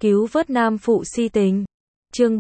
Cứu vớt nam phụ si tình. Chương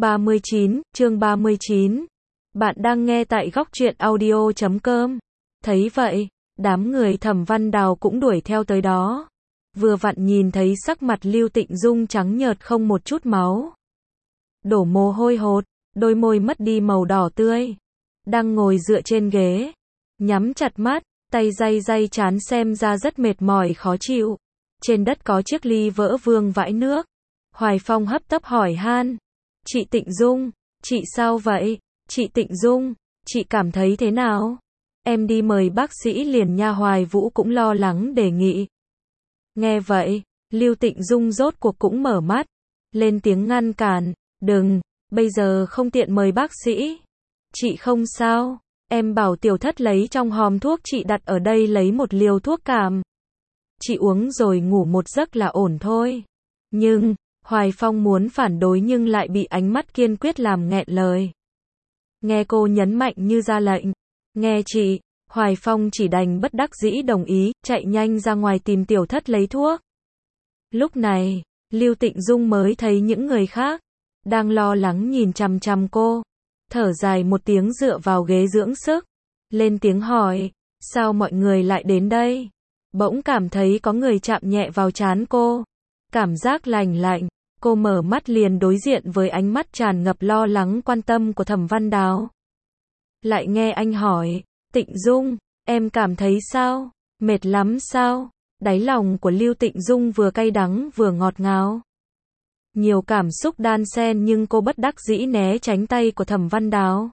39. Bạn đang nghe tại góc truyện audio.com. Thấy vậy, đám người Thẩm Văn Đào cũng đuổi theo tới đó. Vừa vặn nhìn thấy sắc mặt Lưu Tịnh Dung trắng nhợt không một chút máu. Đổ mồ hôi hột, đôi môi mất đi màu đỏ tươi. Đang ngồi dựa trên ghế, nhắm chặt mắt, tay day trán xem ra rất mệt mỏi khó chịu. Trên đất có chiếc ly vỡ vương vãi nước. Hoài Phong hấp tấp hỏi han. Chị Tịnh Dung, chị sao vậy? Chị Tịnh Dung, chị cảm thấy thế nào? Em đi mời bác sĩ liền nha. Hoài Vũ cũng lo lắng đề nghị. Nghe vậy, Lưu Tịnh Dung rốt cuộc cũng mở mắt, lên tiếng ngăn cản. Đừng, bây giờ không tiện mời bác sĩ. Chị không sao, em bảo tiểu thất lấy trong hòm thuốc chị đặt ở đây lấy một liều thuốc cảm. Chị uống rồi ngủ một giấc là ổn thôi. Nhưng, Hoài Phong muốn phản đối nhưng lại bị ánh mắt kiên quyết làm nghẹn lời. Nghe cô nhấn mạnh như ra lệnh. Nghe chị, Hoài Phong chỉ đành bất đắc dĩ đồng ý, chạy nhanh ra ngoài tìm tiểu thất lấy thuốc. Lúc này, Lưu Tịnh Dung mới thấy những người khác đang lo lắng nhìn chằm chằm cô. Thở dài một tiếng dựa vào ghế dưỡng sức, lên tiếng hỏi, sao mọi người lại đến đây? Bỗng cảm thấy có người chạm nhẹ vào trán cô. Cảm giác lành lạnh, cô mở mắt liền đối diện với ánh mắt tràn ngập lo lắng quan tâm của Thẩm Văn Đào. Lại nghe anh hỏi, Tịnh Dung, em cảm thấy sao? Mệt lắm sao? Đáy lòng của Lưu Tịnh Dung vừa cay đắng vừa ngọt ngào. Nhiều cảm xúc đan xen nhưng cô bất đắc dĩ né tránh tay của Thẩm Văn Đào.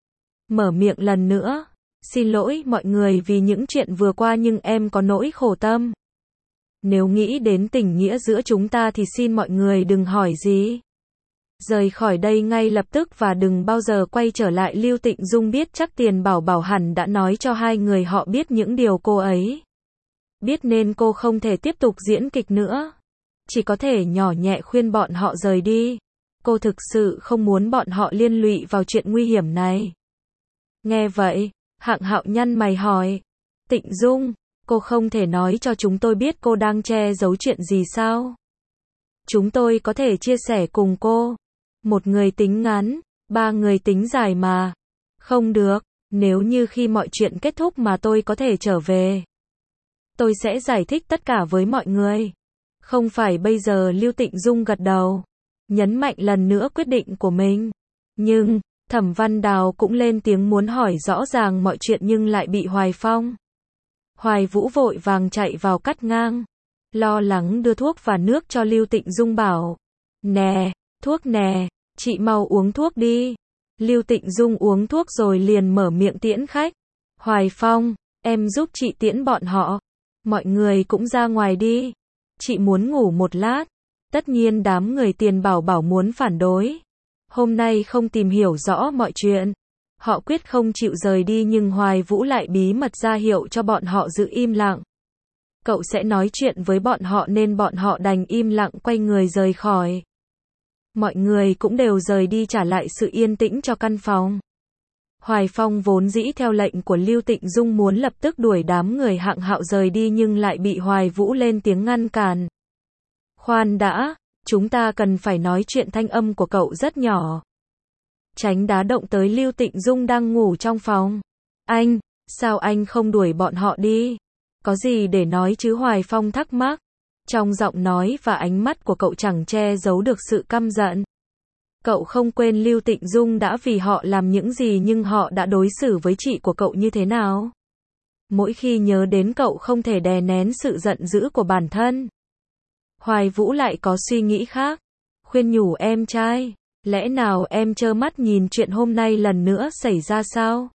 Mở miệng lần nữa, xin lỗi mọi người vì những chuyện vừa qua nhưng em có nỗi khổ tâm. Nếu nghĩ đến tình nghĩa giữa chúng ta thì xin mọi người đừng hỏi gì. Rời khỏi đây ngay lập tức và đừng bao giờ quay trở lại. Lưu Tịnh Dung biết chắc Tiền Bảo Bảo hẳn đã nói cho hai người họ biết những điều cô ấy biết nên cô không thể tiếp tục diễn kịch nữa. Chỉ có thể nhỏ nhẹ khuyên bọn họ rời đi. Cô thực sự không muốn bọn họ liên lụy vào chuyện nguy hiểm này. Nghe vậy, Hạng Hạo nhăn mày hỏi. Tịnh Dung, cô không thể nói cho chúng tôi biết cô đang che giấu chuyện gì sao? Chúng tôi có thể chia sẻ cùng cô. Một người tính ngắn, ba người tính dài mà. Không được, nếu như khi mọi chuyện kết thúc mà tôi có thể trở về, tôi sẽ giải thích tất cả với mọi người. Không phải bây giờ. Lưu Tịnh Dung gật đầu, nhấn mạnh lần nữa quyết định của mình. Nhưng, Thẩm Văn Đào cũng lên tiếng muốn hỏi rõ ràng mọi chuyện nhưng lại bị Hoài Phong, Hoài Vũ vội vàng chạy vào cắt ngang. Lo lắng đưa thuốc và nước cho Lưu Tịnh Dung bảo. Nè, thuốc nè, chị mau uống thuốc đi. Lưu Tịnh Dung uống thuốc rồi liền mở miệng tiễn khách. Hoài Phong, em giúp chị tiễn bọn họ. Mọi người cũng ra ngoài đi. Chị muốn ngủ một lát. Tất nhiên đám người Tiền Bảo Bảo muốn phản đối. Hôm nay không tìm hiểu rõ mọi chuyện, họ quyết không chịu rời đi nhưng Hoài Vũ lại bí mật ra hiệu cho bọn họ giữ im lặng. Cậu sẽ nói chuyện với bọn họ nên bọn họ đành im lặng quay người rời khỏi. Mọi người cũng đều rời đi trả lại sự yên tĩnh cho căn phòng. Hoài Phong vốn dĩ theo lệnh của Lưu Tịnh Dung muốn lập tức đuổi đám người Hạng Hạo rời đi nhưng lại bị Hoài Vũ lên tiếng ngăn cản. Khoan đã, chúng ta cần phải nói chuyện. Thanh âm của cậu rất nhỏ, tránh đá động tới Lưu Tịnh Dung đang ngủ trong phòng. Anh, sao anh không đuổi bọn họ đi? Có gì để nói chứ? Hoài Phong thắc mắc. Trong giọng nói và ánh mắt của cậu chẳng che giấu được sự căm giận. Cậu không quên Lưu Tịnh Dung đã vì họ làm những gì nhưng họ đã đối xử với chị của cậu như thế nào. Mỗi khi nhớ đến cậu không thể đè nén sự giận dữ của bản thân. Hoài Vũ lại có suy nghĩ khác, khuyên nhủ em trai, lẽ nào em trơ mắt nhìn chuyện hôm nay lần nữa xảy ra sao?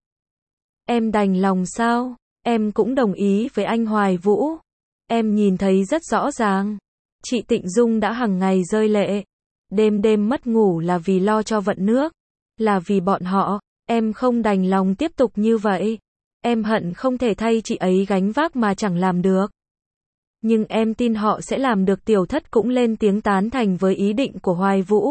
Em đành lòng sao? Em cũng đồng ý với anh Hoài Vũ. Em nhìn thấy rất rõ ràng, chị Tịnh Dung đã hằng ngày rơi lệ, đêm đêm mất ngủ là vì lo cho vận nước, là vì bọn họ. Em không đành lòng tiếp tục như vậy. Em hận không thể thay chị ấy gánh vác mà chẳng làm được. Nhưng em tin họ sẽ làm được. Tiểu Thất cũng lên tiếng tán thành với ý định của Hoài Vũ.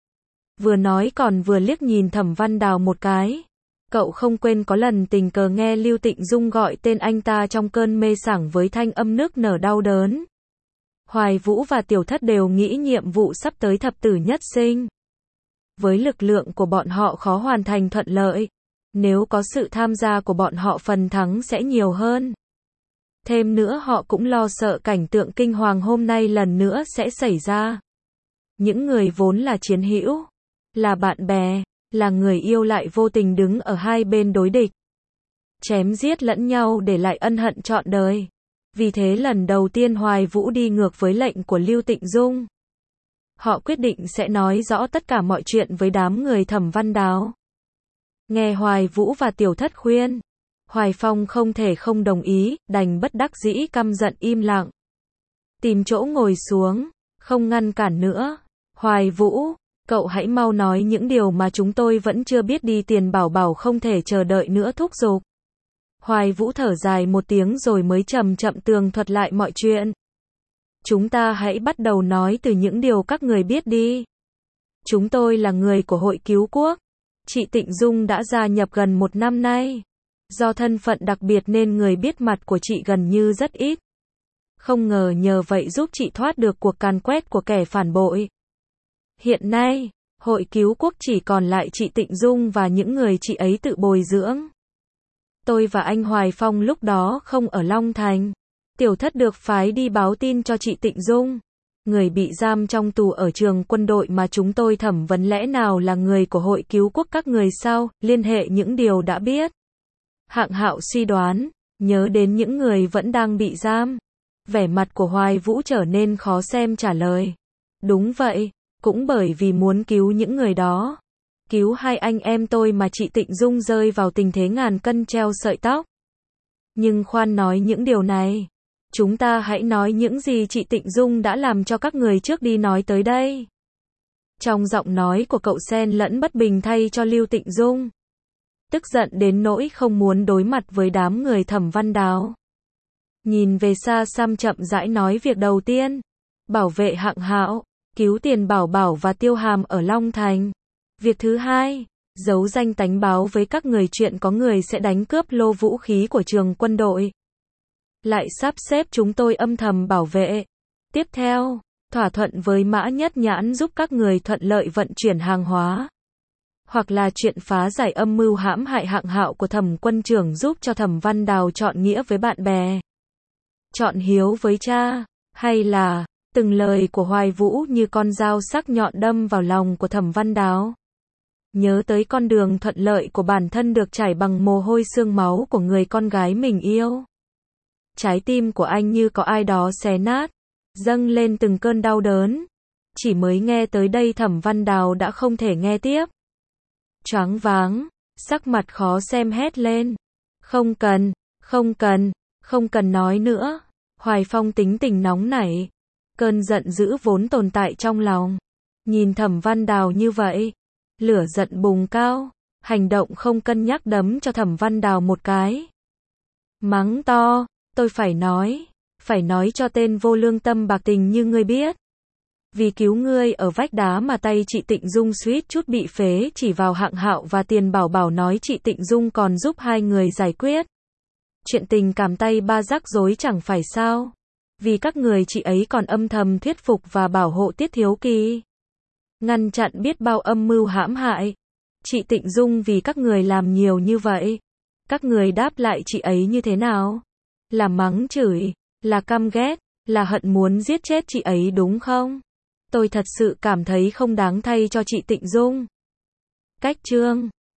Vừa nói còn vừa liếc nhìn Thẩm Văn Đào một cái. Cậu không quên có lần tình cờ nghe Lưu Tịnh Dung gọi tên anh ta trong cơn mê sảng với thanh âm nức nở đau đớn. Hoài Vũ và Tiểu Thất đều nghĩ nhiệm vụ sắp tới thập tử nhất sinh. Với lực lượng của bọn họ khó hoàn thành thuận lợi. Nếu có sự tham gia của bọn họ phần thắng sẽ nhiều hơn. Thêm nữa họ cũng lo sợ cảnh tượng kinh hoàng hôm nay lần nữa sẽ xảy ra. Những người vốn là chiến hữu, là bạn bè, là người yêu lại vô tình đứng ở hai bên đối địch. Chém giết lẫn nhau để lại ân hận trọn đời. Vì thế lần đầu tiên Hoài Vũ đi ngược với lệnh của Lưu Tịnh Dung. Họ quyết định sẽ nói rõ tất cả mọi chuyện với đám người Thẩm Văn Đào. Nghe Hoài Vũ và Tiểu Thất khuyên, Hoài Phong không thể không đồng ý, đành bất đắc dĩ căm giận im lặng. Tìm chỗ ngồi xuống, không ngăn cản nữa. Hoài Vũ, cậu hãy mau nói những điều mà chúng tôi vẫn chưa biết đi. Tiền Bảo Bảo không thể chờ đợi nữa thúc giục. Hoài Vũ thở dài một tiếng rồi mới chậm chậm tường thuật lại mọi chuyện. Chúng ta hãy bắt đầu nói từ những điều các người biết đi. Chúng tôi là người của Hội Cứu Quốc. Chị Tịnh Dung đã gia nhập gần 1 năm nay. Do thân phận đặc biệt nên người biết mặt của chị gần như rất ít. Không ngờ nhờ vậy giúp chị thoát được cuộc càn quét của kẻ phản bội. Hiện nay, Hội Cứu Quốc chỉ còn lại chị Tịnh Dung và những người chị ấy tự bồi dưỡng. Tôi và anh Hoài Phong lúc đó không ở Long Thành. Tiểu Thất được phái đi báo tin cho chị Tịnh Dung. Người bị giam trong tù ở trường quân đội mà chúng tôi thẩm vấn lẽ nào là người của Hội Cứu Quốc các người sao, liên hệ những điều đã biết. Hạng Hạo suy đoán, nhớ đến những người vẫn đang bị giam. Vẻ mặt của Hoài Vũ trở nên khó xem trả lời. Đúng vậy, cũng bởi vì muốn cứu những người đó. Cứu hai anh em tôi mà chị Tịnh Dung rơi vào tình thế ngàn cân treo sợi tóc. Nhưng khoan nói những điều này. Chúng ta hãy nói những gì chị Tịnh Dung đã làm cho các người trước đi nói tới đây. Trong giọng nói của cậu xen lẫn bất bình thay cho Lưu Tịnh Dung. Tức giận đến nỗi không muốn đối mặt với đám người Thẩm Văn Đào. Nhìn về xa xăm chậm rãi nói việc đầu tiên. Bảo vệ Hạng Hạo, cứu Tiền Bảo Bảo và Tiêu Hàm ở Long Thành. Việc thứ hai, giấu danh tánh báo với các người chuyện có người sẽ đánh cướp lô vũ khí của trường quân đội. Lại sắp xếp chúng tôi âm thầm bảo vệ. Tiếp theo, thỏa thuận với Mã Nhất Nhãn giúp các người thuận lợi vận chuyển hàng hóa. Hoặc là chuyện phá giải âm mưu hãm hại Hạng Hạo của Thẩm quân trưởng giúp cho Thẩm Văn Đào chọn nghĩa với bạn bè. Chọn hiếu với cha, hay là, từng lời của Hoài Vũ như con dao sắc nhọn đâm vào lòng của Thẩm Văn Đào. Nhớ tới con đường thuận lợi của bản thân được trải bằng mồ hôi xương máu của người con gái mình yêu. Trái tim của anh như có ai đó xé nát, dâng lên từng cơn đau đớn. Chỉ mới nghe tới đây Thẩm Văn Đào đã không thể nghe tiếp. Choáng váng, sắc mặt khó xem hét lên. Không cần, không cần, không cần nói nữa. Hoài Phong tính tình nóng nảy. Cơn giận dữ vốn tồn tại trong lòng. Nhìn Thẩm Văn Đào như vậy. Lửa giận bùng cao. Hành động không cân nhắc đấm cho Thẩm Văn Đào một cái. Mắng to. Tôi phải nói cho tên vô lương tâm bạc tình như ngươi biết. Vì cứu ngươi ở vách đá mà tay chị Tịnh Dung suýt chút bị phế chỉ vào Hạng Hạo và Tiền Bảo Bảo nói chị Tịnh Dung còn giúp hai người giải quyết. Chuyện tình cảm tay ba rắc rối chẳng phải sao. Vì các người chị ấy còn âm thầm thuyết phục và bảo hộ Tiết Thiếu Kỳ. Ngăn chặn biết bao âm mưu hãm hại. Chị Tịnh Dung vì các người làm nhiều như vậy. Các người đáp lại chị ấy như thế nào? Là mắng chửi, là căm ghét, là hận muốn giết chết chị ấy đúng không? Tôi thật sự cảm thấy không đáng thay cho chị Tịnh Dung. Cách chương